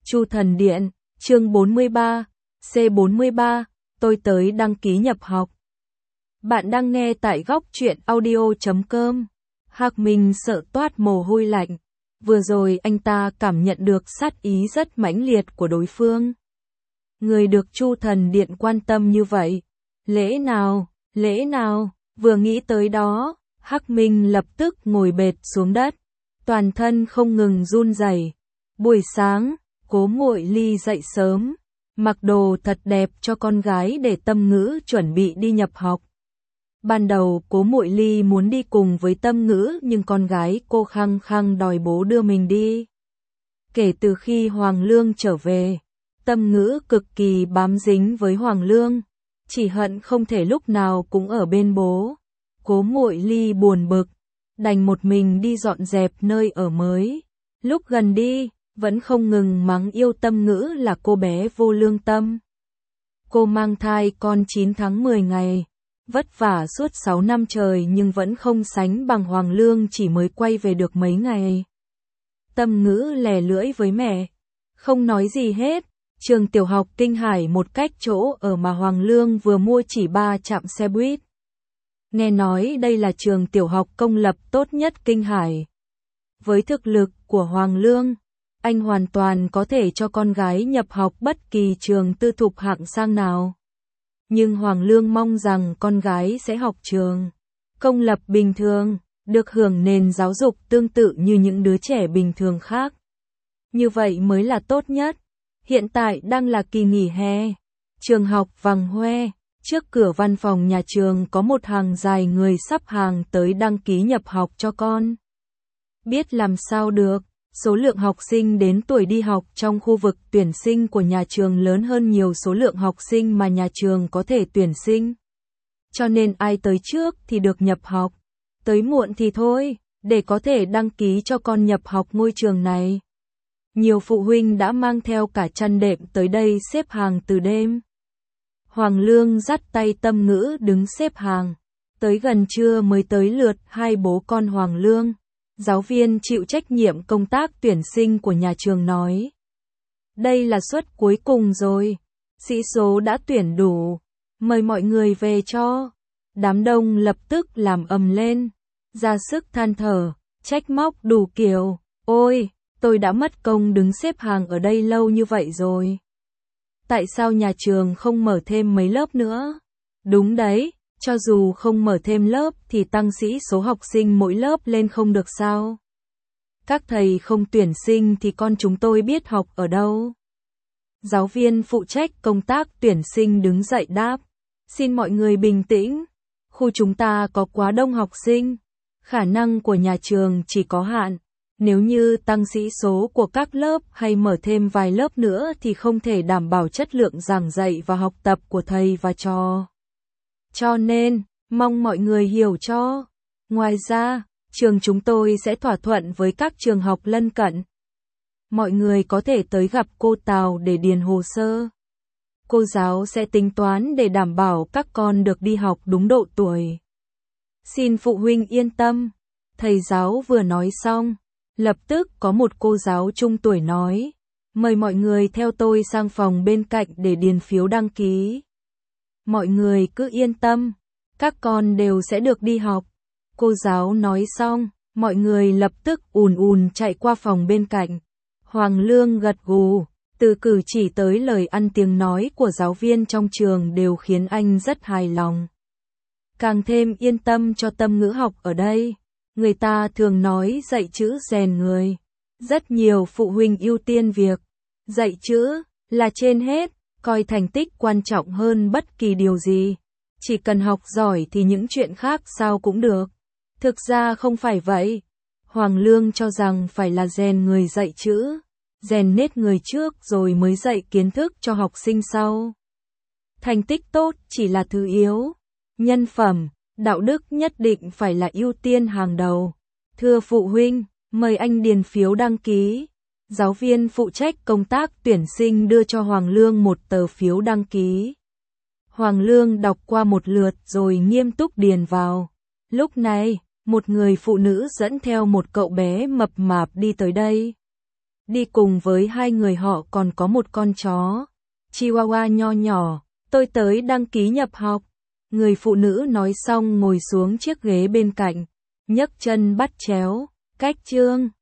Chu Thần Điện, chương 43, C43, tôi tới đăng ký nhập học. Bạn đang nghe tại góc truyện audio.com. Hạc Minh sợ toát mồ hôi lạnh. Vừa rồi anh ta cảm nhận được sát ý rất mãnh liệt của đối phương. Người được Chu Thần Điện quan tâm như vậy. Lẽ nào, vừa nghĩ tới đó, Hạc Minh lập tức ngồi bệt xuống đất. Toàn thân không ngừng run rẩy. Buổi sáng, Cố Muội Ly dậy sớm, mặc đồ thật đẹp cho con gái để Tâm Ngữ chuẩn bị đi nhập học. Ban đầu Cố Muội Ly muốn đi cùng với Tâm Ngữ nhưng con gái cô khăng khăng đòi bố đưa mình đi. Kể từ khi Hoàng Lương trở về, Tâm Ngữ cực kỳ bám dính với Hoàng Lương, chỉ hận không thể lúc nào cũng ở bên bố. Cố Muội Ly buồn bực, đành một mình đi dọn dẹp nơi ở mới. Lúc gần đi, vẫn không ngừng mắng yêu Tâm Ngữ là cô bé vô lương tâm. Cô mang thai con 9 tháng 10 ngày, vất vả suốt 6 năm trời nhưng vẫn không sánh bằng Hoàng Lương chỉ mới quay về được mấy ngày. Tâm Ngữ lè lưỡi với mẹ, không nói gì hết. Trường tiểu học Kinh Hải một cách chỗ ở mà Hoàng Lương vừa mua chỉ 3 trạm xe buýt. Nghe nói đây là trường tiểu học công lập tốt nhất Kinh Hải. Với thực lực của Hoàng Lương, anh hoàn toàn có thể cho con gái nhập học bất kỳ trường tư thục hạng sang nào. Nhưng Hoàng Lương mong rằng con gái sẽ học trường công lập bình thường, được hưởng nền giáo dục tương tự như những đứa trẻ bình thường khác. Như vậy mới là tốt nhất. Hiện tại đang là kỳ nghỉ hè. Trường học vắng hoe, trước cửa văn phòng nhà trường có một hàng dài người sắp hàng tới đăng ký nhập học cho con. Biết làm sao được, số lượng học sinh đến tuổi đi học trong khu vực tuyển sinh của nhà trường lớn hơn nhiều số lượng học sinh mà nhà trường có thể tuyển sinh. Cho nên ai tới trước thì được nhập học, tới muộn thì thôi, để có thể đăng ký cho con nhập học ngôi trường này. Nhiều phụ huynh đã mang theo cả chăn đệm tới đây xếp hàng từ đêm. Hoàng Lương dắt tay Tâm Ngữ đứng xếp hàng. Tới gần trưa mới tới lượt hai bố con Hoàng Lương. Giáo viên chịu trách nhiệm công tác tuyển sinh của nhà trường nói. Đây là suất cuối cùng rồi. Sĩ số đã tuyển đủ. Mời mọi người về cho. Đám đông lập tức làm ầm lên. Ra sức than thở, trách móc đủ kiểu. Ôi! Tôi đã mất công đứng xếp hàng ở đây lâu như vậy rồi. Tại sao nhà trường không mở thêm mấy lớp nữa? Đúng đấy, cho dù không mở thêm lớp thì tăng sĩ số học sinh mỗi lớp lên không được sao? Các thầy không tuyển sinh thì con chúng tôi biết học ở đâu? Giáo viên phụ trách công tác tuyển sinh đứng dậy đáp. Xin mọi người bình tĩnh. Khu chúng ta có quá đông học sinh. Khả năng của nhà trường chỉ có hạn. Nếu như tăng sĩ số của các lớp hay mở thêm vài lớp nữa thì không thể đảm bảo chất lượng giảng dạy và học tập của thầy và trò. Cho nên, mong mọi người hiểu cho. Ngoài ra, trường chúng tôi sẽ thỏa thuận với các trường học lân cận. Mọi người có thể tới gặp cô Tào để điền hồ sơ. Cô giáo sẽ tính toán để đảm bảo các con được đi học đúng độ tuổi. Xin phụ huynh yên tâm. Thầy giáo vừa nói xong. Lập tức có một cô giáo trung tuổi nói, mời mọi người theo tôi sang phòng bên cạnh để điền phiếu đăng ký. Mọi người cứ yên tâm, các con đều sẽ được đi học. Cô giáo nói xong, mọi người lập tức ùn chạy qua phòng bên cạnh. Hoàng Lương gật gù, từ cử chỉ tới lời ăn tiếng nói của giáo viên trong trường đều khiến anh rất hài lòng. Càng thêm yên tâm cho Tâm Ngữ học ở đây. Người ta thường nói dạy chữ rèn người. Rất nhiều phụ huynh ưu tiên việc dạy chữ là trên hết, coi thành tích quan trọng hơn bất kỳ điều gì. Chỉ cần học giỏi thì những chuyện khác sao cũng được. Thực ra không phải vậy. Hoàng Lương cho rằng phải là rèn người dạy chữ, rèn nết người trước rồi mới dạy kiến thức cho học sinh sau. Thành tích tốt chỉ là thứ yếu. Nhân phẩm, đạo đức nhất định phải là ưu tiên hàng đầu. Thưa phụ huynh, mời anh điền phiếu đăng ký. Giáo viên phụ trách công tác tuyển sinh đưa cho Hoàng Lương một tờ phiếu đăng ký. Hoàng Lương đọc qua một lượt rồi nghiêm túc điền vào. Lúc này, một người phụ nữ dẫn theo một cậu bé mập mạp đi tới đây. Đi cùng với hai người họ còn có một con chó Chihuahua nho nhỏ. Tôi tới đăng ký nhập học. Người phụ nữ nói xong ngồi xuống chiếc ghế bên cạnh, nhấc chân bắt chéo. Cách chương